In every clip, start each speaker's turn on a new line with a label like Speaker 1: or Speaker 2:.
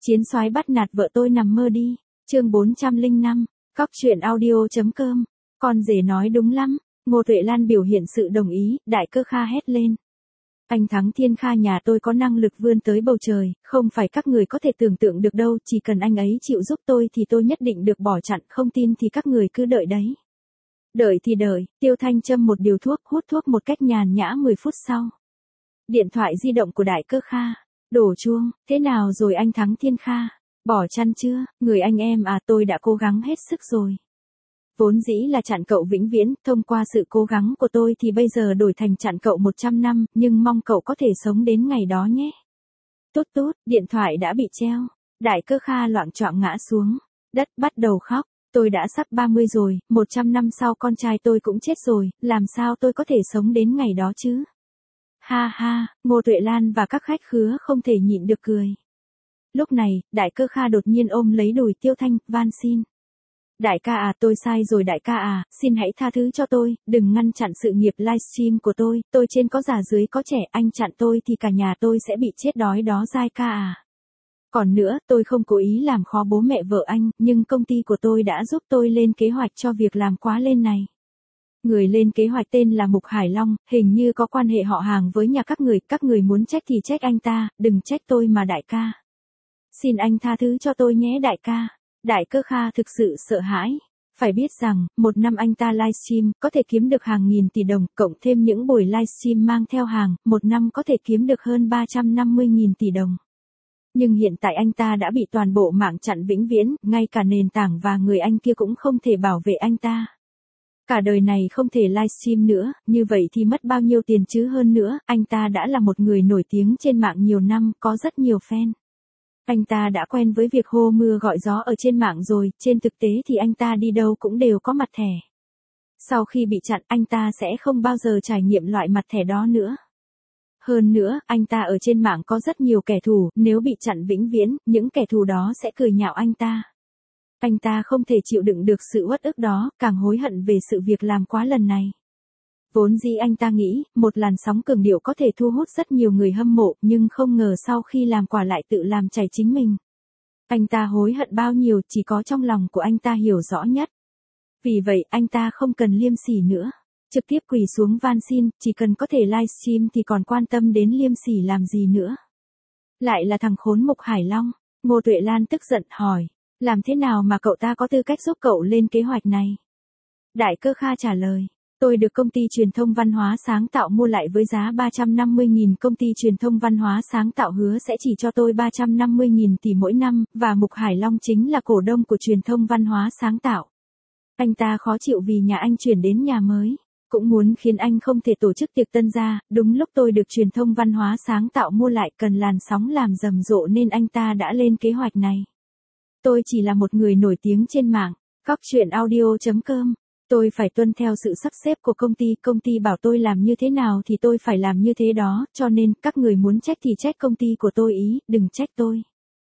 Speaker 1: Chiến soái bắt nạt vợ tôi nằm mơ đi. Chương 405. Cóc truyện audio.com. Con rể nói đúng lắm. Ngô Tuệ Lan biểu hiện sự đồng ý, Đại Cơ Kha hét lên. Anh Thắng Thiên Kha nhà tôi có năng lực vươn tới bầu trời, không phải các người có thể tưởng tượng được đâu, chỉ cần anh ấy chịu giúp tôi thì tôi nhất định được bỏ chặn, không tin thì các người cứ đợi đấy. Đợi thì đợi, Tiêu Thanh châm một điều thuốc, hút thuốc một cách nhàn nhã 10 phút sau. Điện thoại di động của Đại Cơ Kha. Đổ chuông, thế nào rồi anh Thắng Thiên Kha? Bỏ chăn chưa, người anh em à, tôi đã cố gắng hết sức rồi. Vốn dĩ là chặn cậu vĩnh viễn, thông qua sự cố gắng của tôi thì bây giờ đổi thành chặn cậu 100 năm, nhưng mong cậu có thể sống đến ngày đó nhé. Tút tút, điện thoại đã bị treo. Đại Cơ Kha loạng choạng ngã xuống đất, bắt đầu khóc. Tôi đã sắp 30 rồi, 100 năm sau con trai tôi cũng chết rồi, làm sao tôi có thể sống đến ngày đó chứ? Ha ha, Ngô Tuệ Lan và các khách khứa không thể nhịn được cười. Lúc này, Đại Cơ Kha đột nhiên ôm lấy đùi Tiêu Thanh, van xin. Đại ca à, tôi sai rồi đại ca à, xin hãy tha thứ cho tôi, đừng ngăn chặn sự nghiệp livestream của tôi trên có già dưới có trẻ, anh chặn tôi thì cả nhà tôi sẽ bị chết đói đó Giai ca à. Còn nữa, tôi không cố ý làm khó bố mẹ vợ anh, nhưng công ty của tôi đã giúp tôi lên kế hoạch cho việc làm quá lên này. Người lên kế hoạch tên là Mục Hải Long, hình như có quan hệ họ hàng với nhà các người muốn trách thì trách anh ta, đừng trách tôi mà đại ca. Xin anh tha thứ cho tôi nhé đại ca. Đại Cơ Kha thực sự sợ hãi. Phải biết rằng, một năm anh ta livestream, có thể kiếm được hàng nghìn tỷ đồng, cộng thêm những buổi livestream mang theo hàng, một năm có thể kiếm được hơn 350.000 tỷ đồng. Nhưng hiện tại anh ta đã bị toàn bộ mạng chặn vĩnh viễn, ngay cả nền tảng và người anh kia cũng không thể bảo vệ anh ta. Cả đời này không thể livestream nữa, như vậy thì mất bao nhiêu tiền chứ hơn nữa, anh ta đã là một người nổi tiếng trên mạng nhiều năm, có rất nhiều fan. Anh ta đã quen với việc hô mưa gọi gió ở trên mạng rồi, trên thực tế thì anh ta đi đâu cũng đều có mặt thẻ. Sau khi bị chặn anh ta sẽ không bao giờ trải nghiệm loại mặt thẻ đó nữa. Hơn nữa, anh ta ở trên mạng có rất nhiều kẻ thù, nếu bị chặn vĩnh viễn, những kẻ thù đó sẽ cười nhạo anh ta. Anh ta không thể chịu đựng được sự uất ức đó, càng hối hận về sự việc làm quá lần này. Vốn dĩ anh ta nghĩ, một làn sóng cường điệu có thể thu hút rất nhiều người hâm mộ, nhưng không ngờ sau khi làm quả lại tự làm chảy chính mình. Anh ta hối hận bao nhiêu, chỉ có trong lòng của anh ta hiểu rõ nhất. Vì vậy, anh ta không cần liêm sỉ nữa. Trực tiếp quỳ xuống van xin, chỉ cần có thể livestream thì còn quan tâm đến liêm sỉ làm gì nữa. Lại là thằng khốn Mục Hải Long. Ngô Tuệ Lan tức giận hỏi. Làm thế nào mà cậu ta có tư cách giúp cậu lên kế hoạch này? Đại Cơ Kha trả lời. Tôi được công ty truyền thông văn hóa sáng tạo mua lại với giá 350.000, công ty truyền thông văn hóa sáng tạo hứa sẽ chỉ cho tôi 350.000 tỷ mỗi năm, và Mục Hải Long chính là cổ đông của truyền thông văn hóa sáng tạo. Anh ta khó chịu vì nhà anh chuyển đến nhà mới, cũng muốn khiến anh không thể tổ chức tiệc tân gia, đúng lúc tôi được truyền thông văn hóa sáng tạo mua lại cần làn sóng làm rầm rộ nên anh ta đã lên kế hoạch này. Tôi chỉ là một người nổi tiếng trên mạng, cóc truyện audio.com. Tôi phải tuân theo sự sắp xếp của công ty bảo tôi làm như thế nào thì tôi phải làm như thế đó, cho nên, các người muốn trách thì trách công ty của tôi ý, đừng trách tôi.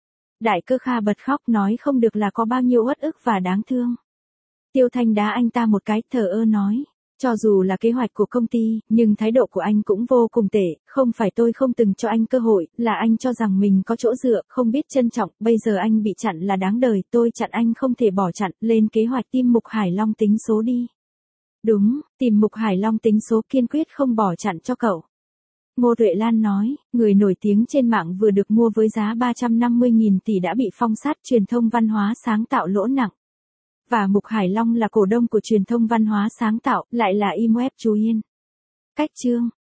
Speaker 1: Đại Cơ Kha bật khóc nói không được là có bao nhiêu uất ức và đáng thương. Tiêu Thanh đá anh ta một cái, thờ ơ nói. Cho dù là kế hoạch của công ty, nhưng thái độ của anh cũng vô cùng tệ, không phải tôi không từng cho anh cơ hội, là anh cho rằng mình có chỗ dựa, không biết trân trọng, bây giờ anh bị chặn là đáng đời, tôi chặn anh không thể bỏ chặn, lên kế hoạch tìm Mục Hải Long tính số đi. Đúng, tìm Mục Hải Long tính số, kiên quyết không bỏ chặn cho cậu. Ngô Tuệ Lan nói, người nổi tiếng trên mạng vừa được mua với giá 350.000 tỷ đã bị phong sát, truyền thông văn hóa sáng tạo lỗ nặng. Và Mục Hải Long là cổ đông của truyền thông văn hóa sáng tạo, lại là Imweb Chú Yên. Cách chương.